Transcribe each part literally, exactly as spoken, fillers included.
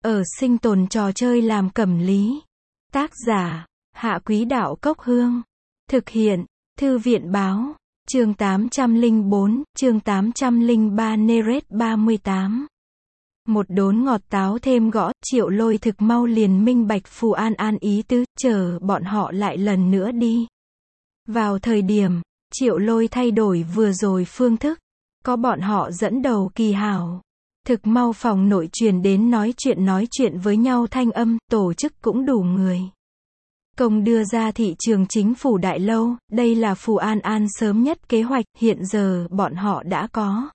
ở sinh tồn trò chơi làm cẩm lý. Tác giả, Hạ Quý Đạo Cốc Hương. Thực hiện, Thư viện Báo. Chương tám trăm lẻ bốn, chương tám trăm lẻ ba Neret ba mươi tám. Một đốn ngọt táo thêm gõ, Triệu Lôi thực mau liền minh bạch Phù An An ý tứ, chờ bọn họ lại lần nữa đi. Vào thời điểm, Triệu Lôi thay đổi vừa rồi phương thức, có bọn họ dẫn đầu kỳ hảo. Thực mau phòng nội truyền đến nói chuyện nói chuyện với nhau thanh âm, tổ chức cũng đủ người. Công đưa ra thị trường chính phủ đại lâu, đây là Phù An An sớm nhất kế hoạch, hiện giờ bọn họ đã có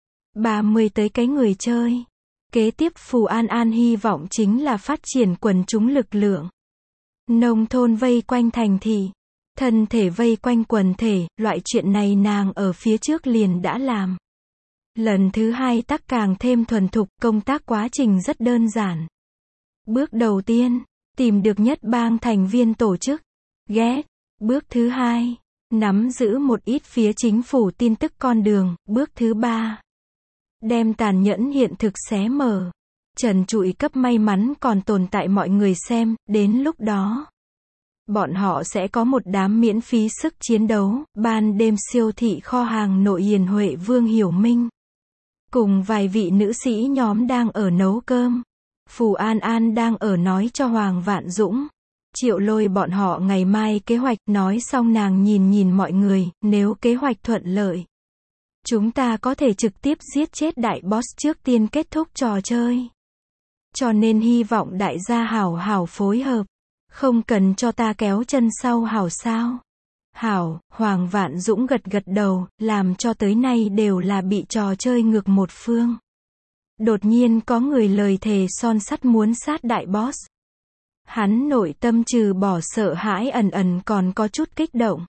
ba mươi tới cái người chơi. Kế tiếp Phù An An hy vọng chính là phát triển quần chúng lực lượng. Nông thôn vây quanh thành thị, thân thể vây quanh quần thể, loại chuyện này nàng ở phía trước liền đã làm. Lần thứ hai tác càng thêm thuần thục, công tác quá trình rất đơn giản. Bước đầu tiên, tìm được nhất bang thành viên tổ chức. Ghét. Bước thứ hai, nắm giữ một ít phía chính phủ tin tức con đường. Bước thứ ba, đem tàn nhẫn hiện thực xé mở. Trần trụi cấp may mắn còn tồn tại mọi người xem, đến lúc đó bọn họ sẽ có một đám miễn phí sức chiến đấu. Ban đêm siêu thị kho hàng nội Hiền Huệ Vương Hiểu Minh cùng vài vị nữ sĩ nhóm đang ở nấu cơm. Phù An An đang ở nói cho Hoàng Vạn Dũng, Triệu Lôi bọn họ ngày mai kế hoạch. Nói xong nàng nhìn nhìn mọi người, nếu kế hoạch thuận lợi, chúng ta có thể trực tiếp giết chết đại boss trước tiên kết thúc trò chơi. Cho nên hy vọng đại gia hảo hảo phối hợp, không cần cho ta kéo chân sau hảo sao. Hảo, Hoàng Vạn Dũng gật gật đầu, làm cho tới nay đều là bị trò chơi ngược một phương. Đột nhiên có người lời thề son sắt muốn sát đại boss. Hắn nội tâm trừ bỏ sợ hãi ẩn ẩn còn có chút kích động.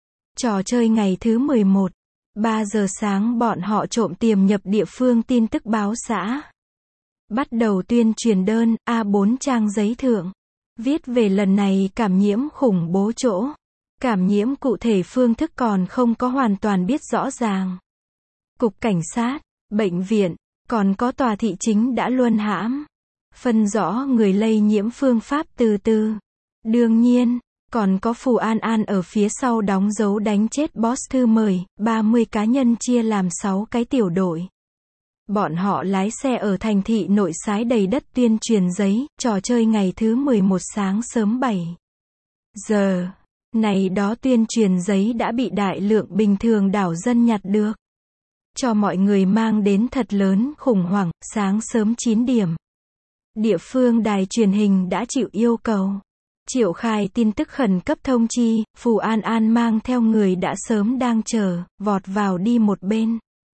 Trò chơi ngày thứ mười một, ba giờ sáng bọn họ trộm tiềm nhập địa phương tin tức báo xã. Bắt đầu tuyên truyền đơn, A bốn trang giấy thượng. Viết về lần này cảm nhiễm khủng bố chỗ. Cảm nhiễm cụ thể phương thức còn không có hoàn toàn biết rõ ràng. Cục cảnh sát, bệnh viện, còn có tòa thị chính đã luân hãm. Phân rõ người lây nhiễm phương pháp từ từ. Đương nhiên, còn có Phù An An ở phía sau đóng dấu đánh chết boss thư mời, ba mươi cá nhân chia làm sáu cái tiểu đội. Bọn họ lái xe ở thành thị nội sái đầy đất tuyên truyền giấy, trò chơi ngày thứ mười một sáng sớm bảy giờ. Này đó tuyên truyền giấy đã bị đại lượng bình thường đảo dân nhặt được. Cho mọi người mang đến thật lớn khủng hoảng. Sáng sớm chín điểm, địa phương đài truyền hình đã chịu yêu cầu triệu khai tin tức khẩn cấp thông chi. Phù An An mang theo người đã sớm đang chờ, vọt vào đi một bên.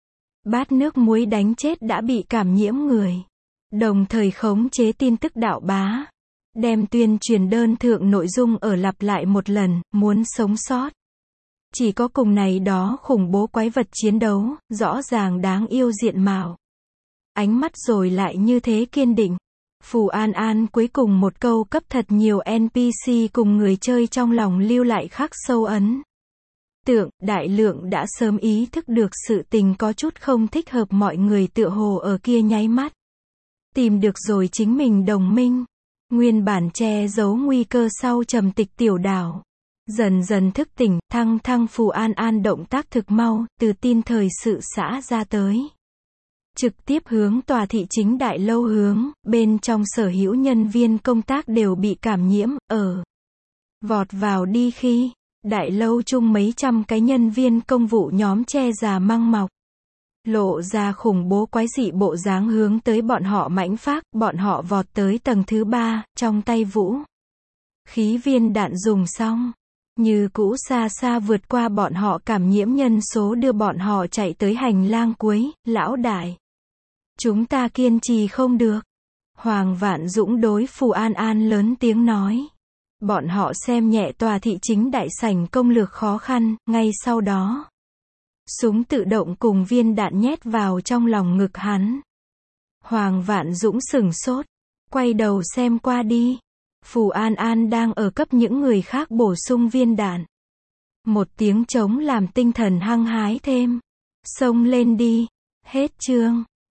Bát nước muối đánh chết đã bị cảm nhiễm người. Đồng thời khống chế tin tức đạo bá. Đem tuyên truyền đơn thượng nội dung ở lặp lại một lần, muốn sống sót. Chỉ có cùng này đó khủng bố quái vật chiến đấu, rõ ràng đáng yêu diện mạo. Ánh mắt rồi lại như thế kiên định. Phù An An cuối cùng một câu cấp thật nhiều en pê xê cùng người chơi trong lòng lưu lại khắc sâu ấn tượng. Đại lượng đã sớm ý thức được sự tình có chút không thích hợp, mọi người tựa hồ ở kia nháy mắt tìm được rồi chính mình đồng minh. Nguyên bản che giấu nguy cơ sau trầm tịch tiểu đảo dần dần thức tỉnh. Thăng thăng Phù An An động tác thực mau, từ tin thời sự xã ra tới, trực tiếp hướng tòa thị chính đại lâu hướng. Bên trong sở hữu nhân viên công tác đều bị cảm nhiễm. Ở vọt vào đi khi, đại lâu chung mấy trăm cái nhân viên công vụ nhóm che già măng mọc, lộ ra khủng bố quái dị bộ dáng hướng tới bọn họ mãnh phác. Bọn họ vọt tới tầng thứ ba, trong tay vũ khí viên đạn dùng xong, như cũ xa xa vượt qua bọn họ cảm nhiễm nhân số, đưa bọn họ chạy tới hành lang cuối. Lão đại, chúng ta kiên trì không được. Hoàng Vạn Dũng đối Phù An An lớn tiếng nói. Bọn họ xem nhẹ tòa thị chính đại sảnh công lược khó khăn, ngay sau đó súng tự động cùng viên đạn nhét vào trong lòng ngực hắn. Hoàng Vạn Dũng sửng sốt, quay đầu xem qua đi. Phù An An đang ở cấp những người khác bổ sung viên đạn. Một tiếng trống làm tinh thần hăng hái thêm. Xông lên đi. Hết chương.